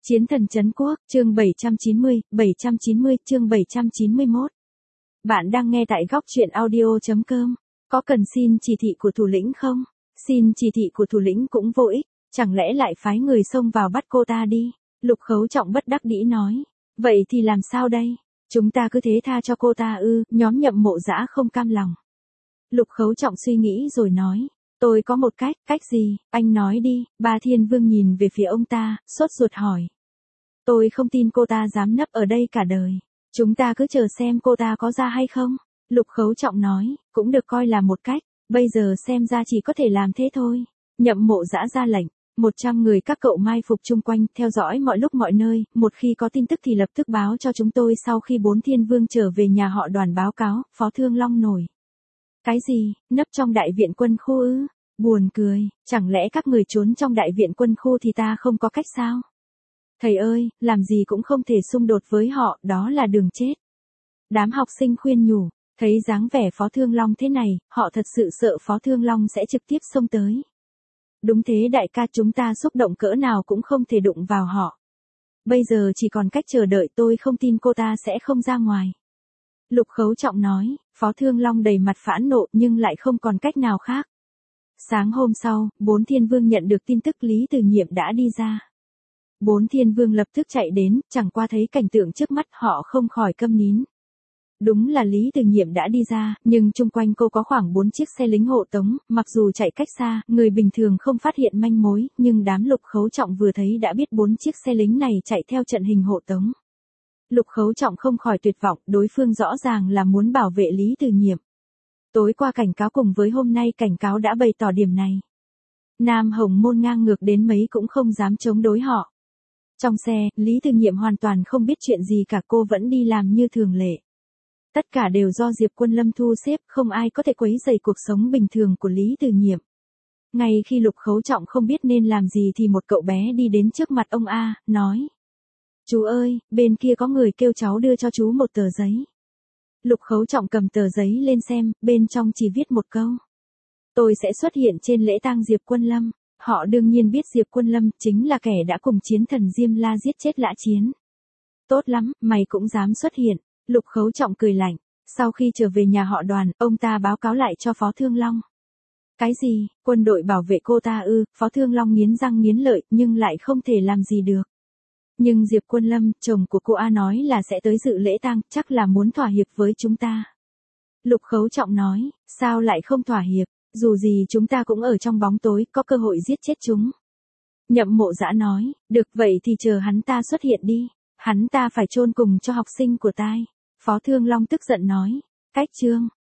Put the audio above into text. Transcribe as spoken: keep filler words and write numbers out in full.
Chiến thần trấn quốc, chương bảy trăm chín mươi, bảy trăm chín mươi, chương bảy trăm chín mươi mốt. Bạn đang nghe tại góc truyện audio chấm com. Có cần xin chỉ thị của thủ lĩnh không? Xin chỉ thị của thủ lĩnh cũng vô ích, chẳng lẽ lại phái người xông vào bắt cô ta đi? Lục Khấu Trọng bất đắc dĩ nói. Vậy thì làm sao đây? Chúng ta cứ thế tha cho cô ta ư? Nhóm Nhậm Mộ Dã không cam lòng. Lục Khấu Trọng suy nghĩ rồi nói. Tôi có một cách, cách gì? Anh nói đi. Ba Thiên Vương nhìn về phía ông ta, sốt ruột hỏi. Tôi không tin cô ta dám nấp ở đây cả đời. Chúng ta cứ chờ xem cô ta có ra hay không. Lục Khấu Trọng nói, cũng được coi là một cách. Bây giờ xem ra chỉ có thể làm thế thôi. Nhậm Mộ Dã ra lệnh. Một trăm người các cậu mai phục chung quanh, theo dõi mọi lúc mọi nơi, một khi có tin tức thì lập tức báo cho chúng tôi. Sau khi bốn thiên vương trở về nhà họ Đoàn báo cáo, Phó Thương Long nổi. Cái gì, nấp trong đại viện quân khu ư? Buồn cười, chẳng lẽ các người trốn trong đại viện quân khu thì ta không có cách sao? Thầy ơi, làm gì cũng không thể xung đột với họ, đó là đường chết. Đám học sinh khuyên nhủ, thấy dáng vẻ Phó Thương Long thế này, họ thật sự sợ Phó Thương Long sẽ trực tiếp xông tới. Đúng thế đại ca, chúng ta xúc động cỡ nào cũng không thể đụng vào họ. Bây giờ chỉ còn cách chờ đợi, tôi không tin cô ta sẽ không ra ngoài. Lục Khấu Trọng nói, Phó Thương Long đầy mặt phẫn nộ nhưng lại không còn cách nào khác. Sáng hôm sau, bốn thiên vương nhận được tin tức Lý Từ Nhiệm đã đi ra. Bốn thiên vương lập tức chạy đến, chẳng qua thấy cảnh tượng trước mắt họ không khỏi câm nín. Đúng là Lý Từ Nhiệm đã đi ra, nhưng chung quanh cô có khoảng bốn chiếc xe lính hộ tống, mặc dù chạy cách xa, người bình thường không phát hiện manh mối, nhưng đám Lục Khấu Trọng vừa thấy đã biết bốn chiếc xe lính này chạy theo trận hình hộ tống. Lục Khấu Trọng không khỏi tuyệt vọng, đối phương rõ ràng là muốn bảo vệ Lý Từ Nhiệm. Tối qua cảnh cáo cùng với hôm nay cảnh cáo đã bày tỏ điểm này. Nam Hồng Môn ngang ngược đến mấy cũng không dám chống đối họ. Trong xe, Lý Từ Nhiệm hoàn toàn không biết chuyện gì cả, cô vẫn đi làm như thường lệ. Tất cả đều do Diệp Quân Lâm thu xếp, không ai có thể quấy rầy cuộc sống bình thường của Lý Từ Nhiệm. Ngay khi Lục Khấu Trọng không biết nên làm gì thì một cậu bé đi đến trước mặt ông A, nói. Chú ơi, bên kia có người kêu cháu đưa cho chú một tờ giấy. Lục Khấu Trọng cầm tờ giấy lên xem, bên trong chỉ viết một câu. Tôi sẽ xuất hiện trên lễ tang Diệp Quân Lâm. Họ đương nhiên biết Diệp Quân Lâm chính là kẻ đã cùng chiến thần Diêm La giết chết Lã Chiến. Tốt lắm, mày cũng dám xuất hiện. Lục Khấu Trọng cười lạnh. Sau khi trở về nhà họ Đoàn, ông ta báo cáo lại cho Phó Thương Long. Cái gì, quân đội bảo vệ cô ta ư? Phó Thương Long nghiến răng nghiến lợi, nhưng lại không thể làm gì được. Nhưng Diệp Quân Lâm, chồng của cô A nói là sẽ tới dự lễ tang, chắc là muốn thỏa hiệp với chúng ta. Lục Khấu Trọng nói, sao lại không thỏa hiệp, dù gì chúng ta cũng ở trong bóng tối, có cơ hội giết chết chúng. Nhậm Mộ Dã nói, được vậy thì chờ hắn ta xuất hiện đi, hắn ta phải chôn cùng cho học sinh của tai. Phó Thương Long tức giận nói, cách chương.